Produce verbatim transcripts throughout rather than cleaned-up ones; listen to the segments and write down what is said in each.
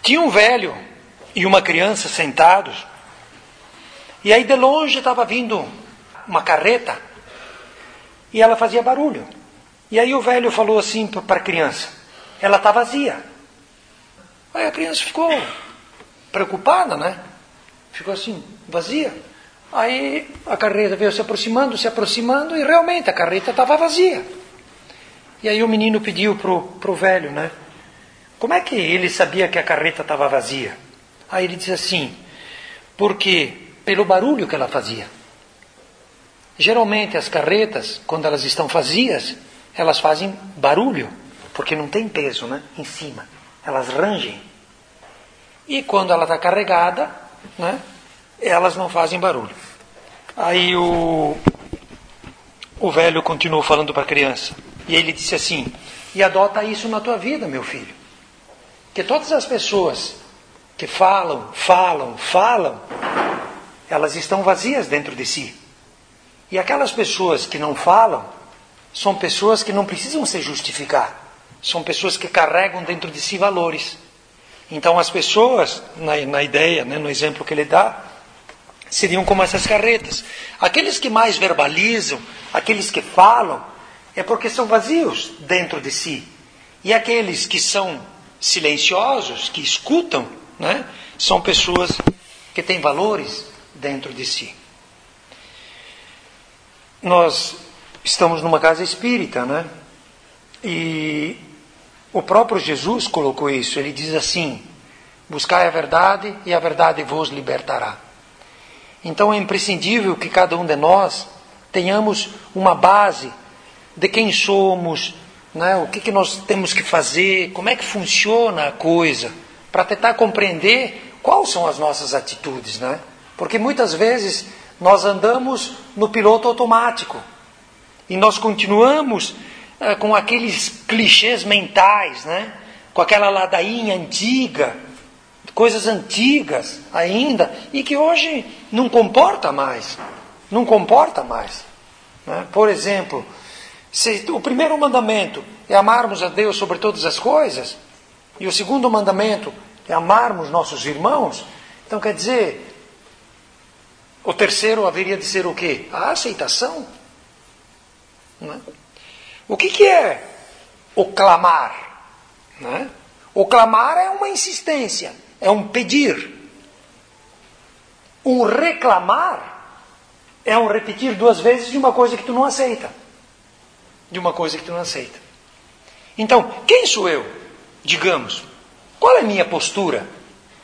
Tinha um velho e uma criança sentados, e aí de longe estava vindo uma carreta, e ela fazia barulho. E aí o velho falou assim para a criança, ela está vazia. Aí a criança ficou preocupada, né? Ficou assim, vazia. Aí a carreta veio se aproximando, se aproximando, e realmente a carreta estava vazia. E aí o menino pediu pro, pro velho, né? Como é que ele sabia que a carreta estava vazia? Aí ele disse assim, porque pelo barulho que ela fazia. Geralmente as carretas, quando elas estão vazias, elas fazem barulho, porque não tem peso, né, em cima. Elas rangem. E quando ela está carregada, né, elas não fazem barulho. Aí o, o velho continuou falando para a criança. E ele disse assim, e adota isso na tua vida, meu filho. Que todas as pessoas que falam, falam, falam, elas estão vazias dentro de si. E aquelas pessoas que não falam, são pessoas que não precisam se justificar. São pessoas que carregam dentro de si valores. Então as pessoas, na, na ideia, né, no exemplo que ele dá, seriam como essas carretas. Aqueles que mais verbalizam, aqueles que falam, é porque são vazios dentro de si. E aqueles que são silenciosos, que escutam, né, são pessoas que têm valores dentro de si. Nós estamos numa casa espírita, né? E o próprio Jesus colocou isso. Ele diz assim, buscai a verdade e a verdade vos libertará. Então é imprescindível que cada um de nós tenhamos uma base de quem somos, né? O que, que nós temos que fazer, como é que funciona a coisa, para tentar compreender quais são as nossas atitudes, né? Porque muitas vezes nós andamos no piloto automático e nós continuamos eh, com aqueles clichês mentais, né? Com aquela ladainha antiga, coisas antigas ainda, e que hoje não comporta mais, não comporta mais, né? Por exemplo, se o primeiro mandamento é amarmos a Deus sobre todas as coisas, e o segundo mandamento é amarmos nossos irmãos, então quer dizer, o terceiro haveria de ser o quê? A aceitação. Não é? O que, que é o clamar? Não é? O clamar é uma insistência, é um pedir. O reclamar é um repetir duas vezes de uma coisa que tu não aceita. De uma coisa que tu não aceita. Então, quem sou eu? Digamos, qual é a minha postura?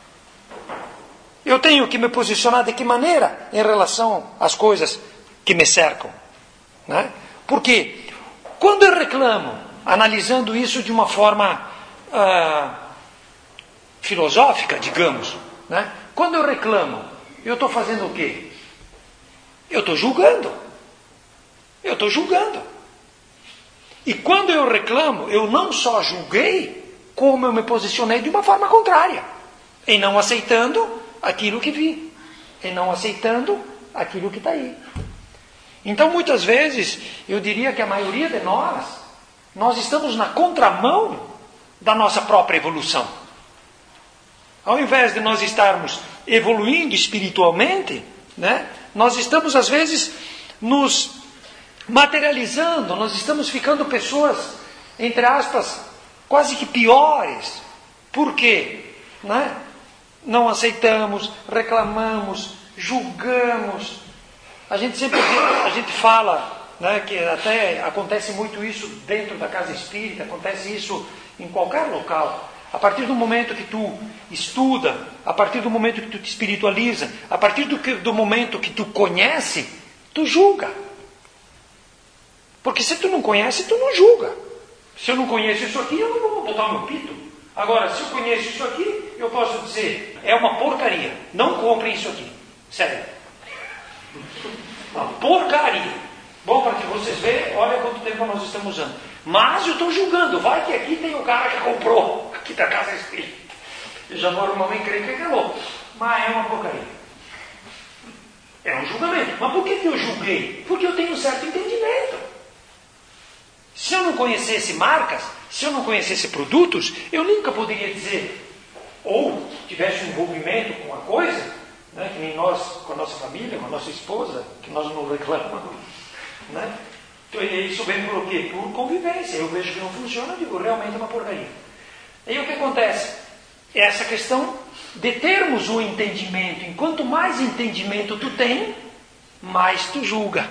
Eu tenho que me posicionar de que maneira em relação às coisas que me cercam, né? Porque quando eu reclamo, analisando isso de uma forma ah, filosófica, digamos, né? Quando eu reclamo, eu estou fazendo o quê? Eu estou julgando. Eu estou julgando. E quando eu reclamo, eu não só julguei, como eu me posicionei de uma forma contrária, em não aceitando aquilo que vi, e não aceitando aquilo que está aí. Então, muitas vezes, eu diria que a maioria de nós, nós estamos na contramão da nossa própria evolução. Ao invés de nós estarmos evoluindo espiritualmente, né, nós estamos, às vezes, nos materializando, nós estamos ficando pessoas, entre aspas, quase que piores. Por quê? Né? Não aceitamos, reclamamos, julgamos. A gente sempre a gente fala, né, que até acontece muito isso dentro da casa espírita, acontece isso em qualquer local. A partir do momento que tu estuda, a partir do momento que tu te espiritualiza, a partir do, que, do momento que tu conhece, tu julga. Porque se tu não conhece, tu não julga. Se eu não conheço isso aqui, eu não vou botar o meu pito. Agora, se eu conheço isso aqui, eu posso dizer, é uma porcaria. Não comprem isso aqui. Sério. Uma porcaria. Bom, para que vocês vejam, olha quanto tempo nós estamos usando. Mas eu estou julgando. Vai que aqui tem o cara que comprou. Aqui da casa espírita. Eu já normalmente creio que é louco. Mas é uma porcaria. É um julgamento. Mas por que eu julguei? Porque eu tenho um certo entendimento. Se eu não conhecesse marcas, se eu não conhecesse produtos, eu nunca poderia dizer, ou tivesse um envolvimento com a coisa, né, que nem nós, com a nossa família, com a nossa esposa, que nós não reclamamos, né? Então, isso vem por quê? Por convivência. Eu vejo que não funciona, eu digo, realmente é uma porcaria. Aí o que acontece? É essa questão de termos o entendimento. Enquanto mais entendimento tu tem, mais tu julga.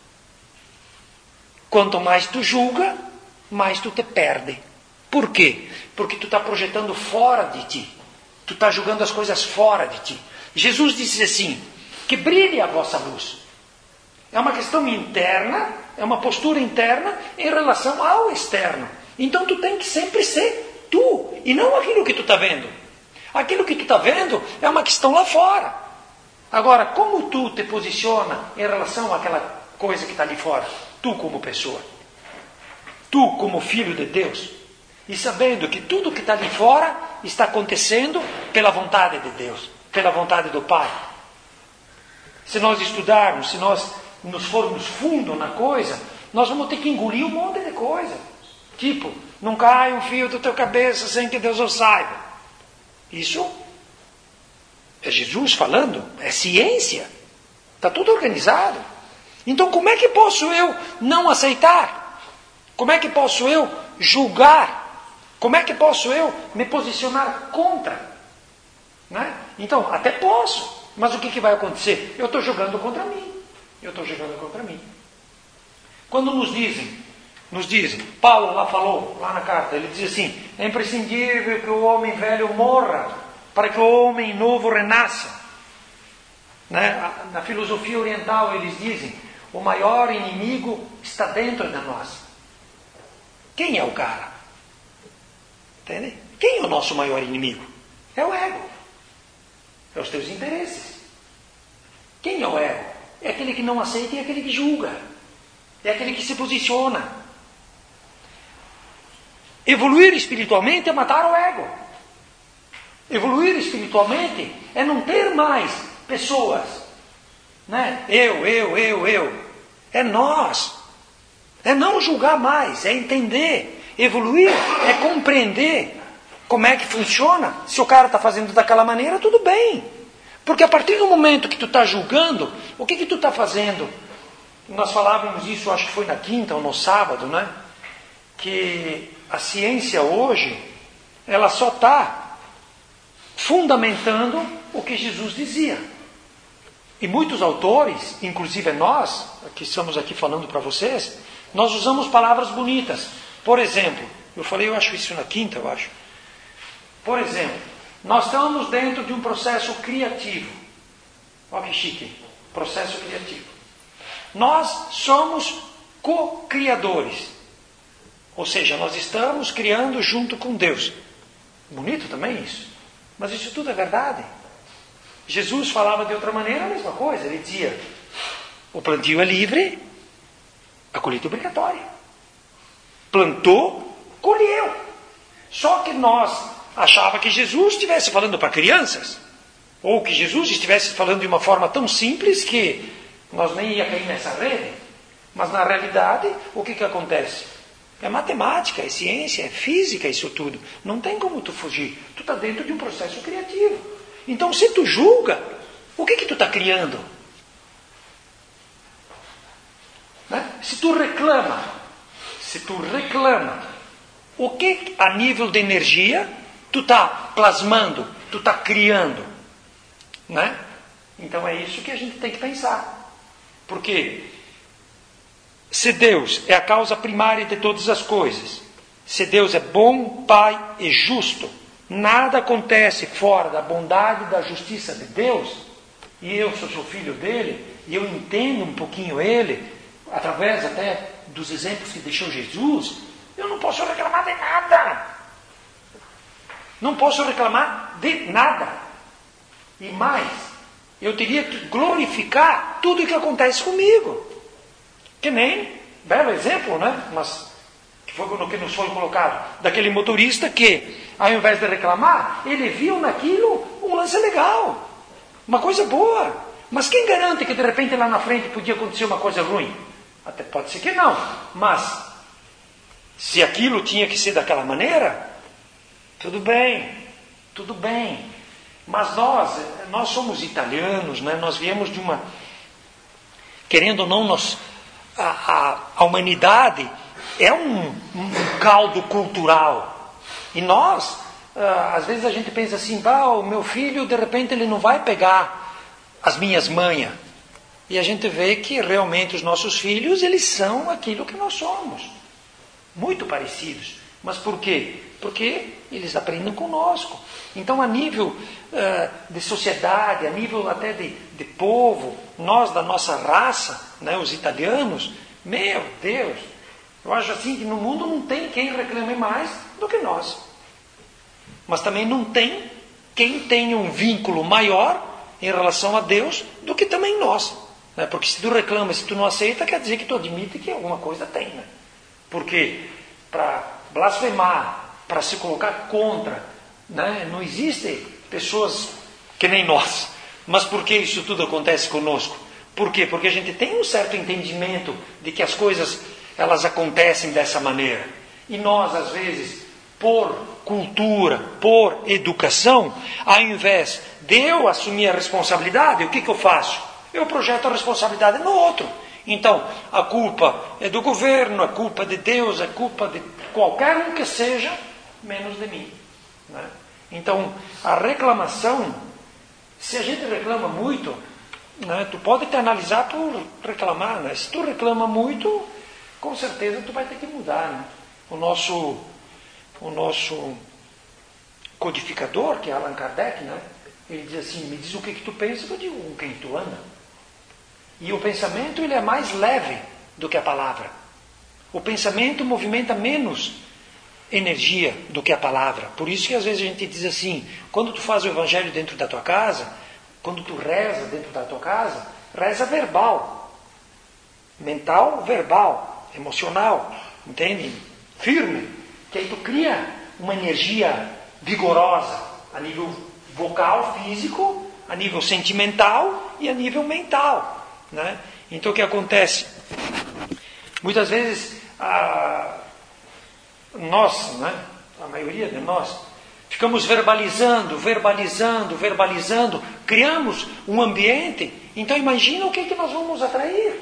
Quanto mais tu julga, mais tu te perde. Por quê? Porque tu está projetando fora de ti. Tu está julgando as coisas fora de ti. Jesus disse assim, que brilhe a vossa luz. É uma questão interna, é uma postura interna em relação ao externo. Então tu tem que sempre ser tu, e não aquilo que tu está vendo. Aquilo que tu está vendo é uma questão lá fora. Agora, como tu te posiciona em relação àquela coisa que está ali fora? Tu como pessoa. Tu como filho de Deus. E sabendo que tudo que está ali fora está acontecendo pela vontade de Deus, pela vontade do Pai. Se nós estudarmos, se nós nos formos fundo na coisa, nós vamos ter que engolir um monte de coisa. Tipo, não cai um fio da tua cabeça sem que Deus o saiba. Isso é Jesus falando, é ciência. Está tudo organizado. Então como é que posso eu não aceitar? Como é que posso eu julgar? Como é que posso eu me posicionar contra? Né? Então, até posso, mas o que, que vai acontecer? Eu estou jogando contra mim. Eu estou jogando contra mim. Quando nos dizem, nos dizem, Paulo lá falou, lá na carta, ele diz assim, é imprescindível que o homem velho morra, para que o homem novo renasça. Né? Na filosofia oriental eles dizem, o maior inimigo está dentro de nós. Quem é o cara? Entende? Quem é o nosso maior inimigo? É o ego. É os teus interesses. Quem é o ego? É aquele que não aceita e é aquele que julga. É aquele que se posiciona. Evoluir espiritualmente é matar o ego. Evoluir espiritualmente é não ter mais pessoas. Né? Eu, eu, eu, eu. É nós. É não julgar mais, é entender. Evoluir é compreender como é que funciona. Se o cara está fazendo daquela maneira, tudo bem. Porque a partir do momento que tu está julgando, o que que tu está fazendo? Nós falávamos isso, acho que foi na quinta ou no sábado, né? Que a ciência hoje, ela só está fundamentando o que Jesus dizia. E muitos autores, inclusive nós, que estamos aqui falando para vocês, nós usamos palavras bonitas. Por exemplo, eu falei, eu acho isso na quinta, eu acho. Por exemplo, nós estamos dentro de um processo criativo. Olha que chique, processo criativo. Nós somos co-criadores. Ou seja, nós estamos criando junto com Deus. Bonito também isso. Mas isso tudo é verdade. Jesus falava de outra maneira a mesma coisa. Ele dizia, o plantio é livre, a colheita é obrigatória. Plantou, colheu. Só que nós achava que Jesus estivesse falando para crianças, ou que Jesus estivesse falando de uma forma tão simples que nós nem ia cair nessa rede. Mas na realidade, o que, que acontece? É matemática, é ciência, é física, isso tudo. Não tem como tu fugir. Tu está dentro de um processo criativo. Então, se tu julga, o que, que tu está criando? Né? Se tu reclama, se tu reclama, o que a nível de energia tu está plasmando, tu está criando? Né? Então é isso que a gente tem que pensar. Porque se Deus é a causa primária de todas as coisas, se Deus é bom, Pai e justo, nada acontece fora da bondade e da justiça de Deus, e eu sou, sou filho dele, e eu entendo um pouquinho ele, através até dos exemplos que deixou Jesus, eu não posso reclamar de nada. Não posso reclamar de nada. E mais, eu teria que glorificar tudo o que acontece comigo. Que nem, belo exemplo, né? Mas que foi no que nos foi colocado, daquele motorista que, ao invés de reclamar, ele viu naquilo um lance legal, uma coisa boa. Mas quem garante que de repente lá na frente podia acontecer uma coisa ruim? Até pode ser que não, mas se aquilo tinha que ser daquela maneira, tudo bem, tudo bem. Mas nós, nós somos italianos, né? Nós viemos de uma... Querendo ou não, nós, a, a, a humanidade é um, um caldo cultural. E nós, ah, às vezes a gente pensa assim, ah, o meu filho, de repente, ele não vai pegar as minhas manhas. E a gente vê que realmente os nossos filhos, eles são aquilo que nós somos. Muito parecidos. Mas por quê? Porque eles aprendem conosco. Então, a nível uh, de sociedade, a nível até de, de povo, nós da nossa raça, né, os italianos, meu Deus, eu acho assim que no mundo não tem quem reclame mais do que nós. Mas também não tem quem tenha um vínculo maior em relação a Deus do que também nós. Né? Porque se tu reclama, se tu não aceita, quer dizer que tu admite que alguma coisa tem. Né? Porque para blasfemar, para se colocar contra, né? Não existem pessoas que nem nós. Mas por que isso tudo acontece conosco? Por quê? Porque a gente tem um certo entendimento de que as coisas elas acontecem dessa maneira. E nós, às vezes, por cultura, por educação, ao invés de eu assumir a responsabilidade, o que, que eu faço? Eu projeto a responsabilidade no outro. Então, a culpa é do governo, a culpa é de Deus, a culpa de qualquer um que seja, menos de mim. Né? Então, a reclamação, se a gente reclama muito, né, tu pode te analisar por reclamar. Né? Se tu reclama muito, com certeza tu vai ter que mudar. Né? O nosso, o nosso codificador, que é Allan Kardec, né, ele diz assim, me diz o que, que tu pensa, eu digo com quem tu anda. E o pensamento ele é mais leve do que a palavra. O pensamento movimenta menos energia do que a palavra. Por isso que às vezes a gente diz assim, quando tu faz o evangelho dentro da tua casa, quando tu reza dentro da tua casa, reza verbal. Mental, verbal. Emocional. Entende? Firme. Que aí tu cria uma energia vigorosa a nível vocal, físico, a nível sentimental e a nível mental. Né? Então o que acontece? Muitas vezes a, nós, né, a maioria de nós, ficamos verbalizando, verbalizando, verbalizando, criamos um ambiente. Então imagina o que, que nós vamos atrair.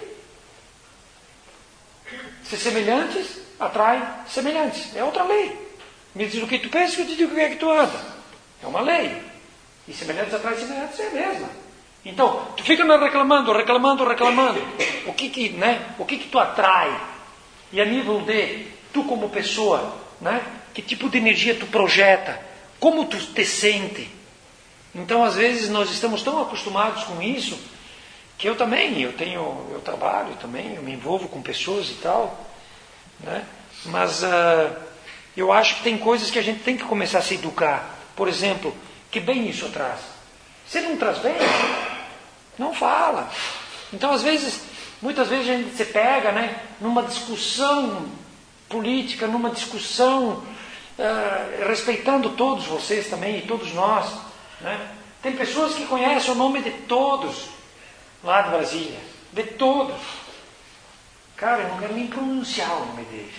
Se semelhantes, atrai semelhantes. É outra lei. Me diz o que tu pensa, que eu te digo o que é que tu anda. É uma lei. E semelhantes atrai semelhantes é a mesma. Então, tu fica reclamando, reclamando, reclamando. O que que, né? O que que tu atrai? E a nível de tu como pessoa, né? Que tipo de energia tu projeta? Como tu te sente? Então, às vezes nós estamos tão acostumados com isso que eu também, eu tenho, eu trabalho também, eu me envolvo com pessoas e tal, né? Mas uh, eu acho que tem coisas que a gente tem que começar a se educar. Por exemplo, que bem isso traz? Você não traz bem? Não fala. Então, às vezes, muitas vezes a gente se pega, né, numa discussão política, numa discussão uh, respeitando todos vocês também e todos nós. Né? Tem pessoas que conhecem o nome de todos lá de Brasília. De todos. Cara, eu não quero nem pronunciar o nome deles.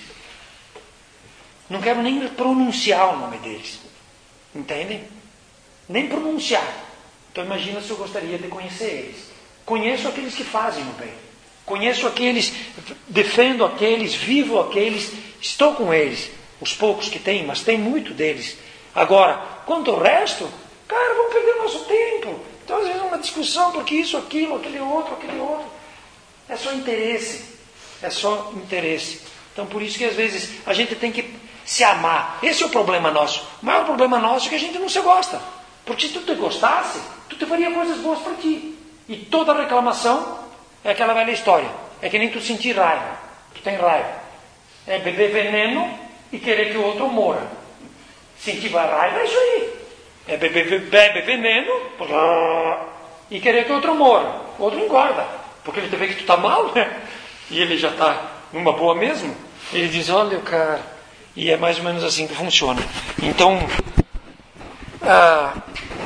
Não quero nem pronunciar o nome deles. Entendem? Nem pronunciar. Então imagina se eu gostaria de conhecer eles. Conheço aqueles que fazem o bem. Conheço aqueles, defendo aqueles, vivo aqueles, estou com eles. Os poucos que tem, mas tem muito deles. Agora, quanto ao resto, cara, vamos perder nosso tempo. Então às vezes é uma discussão, porque isso, aquilo, aquele outro, aquele outro. É só interesse. É só interesse. Então por isso que às vezes a gente tem que se amar. Esse é o problema nosso. O maior problema nosso é que a gente não se gosta. Porque se tu te gostasse, tu te faria coisas boas para ti. E toda reclamação é aquela velha história. É que nem tu sentir raiva. Tu tem raiva. É beber veneno e querer que o outro morra. Sentir raiva é isso aí. É beber bebe veneno e querer que o outro morra. O outro engorda. Porque ele vê que tu está mal, né? E ele já está numa boa mesmo. Ele diz, olha, cara. E é mais ou menos assim que funciona. Então... Ah,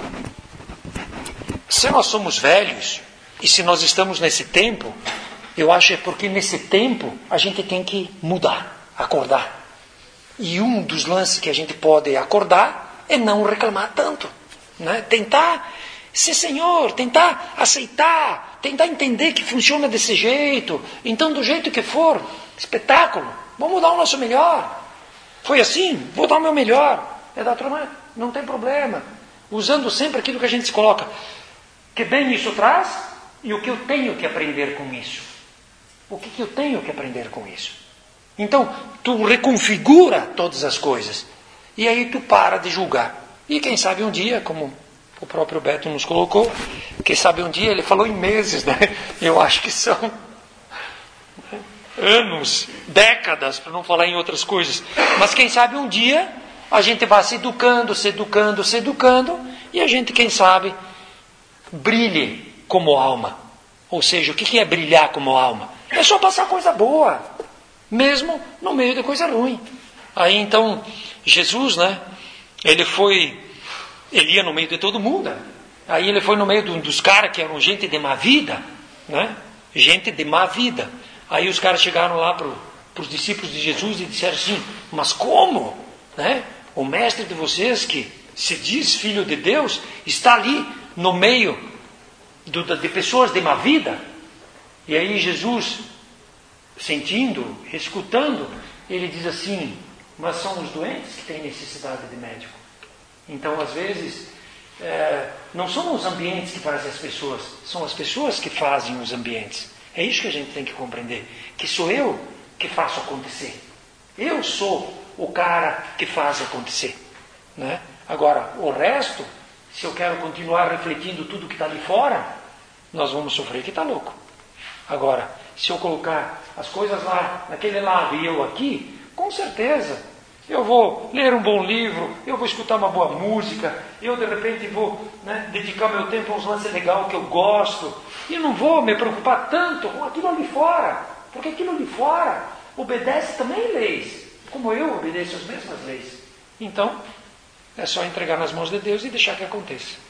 se nós somos velhos e se nós estamos nesse tempo, eu acho que é porque nesse tempo a gente tem que mudar, acordar. E um dos lances que a gente pode acordar é não reclamar tanto. né? Tentar ser senhor, tentar aceitar, tentar entender que funciona desse jeito. Então, do jeito que for, espetáculo, vamos dar o nosso melhor. Foi assim, vou dar o meu melhor. É da outra maneira, não tem problema. Usando sempre aquilo que a gente se coloca. Que bem isso traz e o que eu tenho que aprender com isso. O que, que eu tenho que aprender com isso? Então, tu reconfigura todas as coisas. E aí tu para de julgar. E quem sabe um dia, como o próprio Beto nos colocou, quem sabe um dia, ele falou em meses, né? Eu acho que são anos, décadas, para não falar em outras coisas. Mas quem sabe um dia a gente vai se educando, se educando, se educando, e a gente, quem sabe, brilhe como alma. Ou seja, o que é brilhar como alma? É só passar coisa boa, mesmo no meio de coisa ruim. Aí então, Jesus, né? Ele foi, ele ia no meio de todo mundo. Aí ele foi no meio de um dos caras que eram gente de má vida, né? Gente de má vida. Aí os caras chegaram lá para os discípulos de Jesus e disseram assim: mas como? Né? O mestre de vocês, que se diz filho de Deus, está ali no meio do, de pessoas de má vida. E aí Jesus, sentindo, escutando, ele diz assim: mas são os doentes que têm necessidade de médico. Então, às vezes, é, não são os ambientes que fazem as pessoas, são as pessoas que fazem os ambientes. É isso que a gente tem que compreender, que sou eu que faço acontecer. Eu sou o cara que faz acontecer, né? Agora, o resto, se eu quero continuar refletindo tudo que está ali fora, nós vamos sofrer que está louco. Agora, se eu colocar as coisas lá, naquele lado e eu aqui, com certeza, eu vou ler um bom livro, eu vou escutar uma boa música, eu de repente vou, né, dedicar meu tempo a uns lances legais que eu gosto, e não vou me preocupar tanto com aquilo ali fora, porque aquilo ali fora obedece também leis, como eu obedeço as mesmas leis. Então, é só entregar nas mãos de Deus e deixar que aconteça.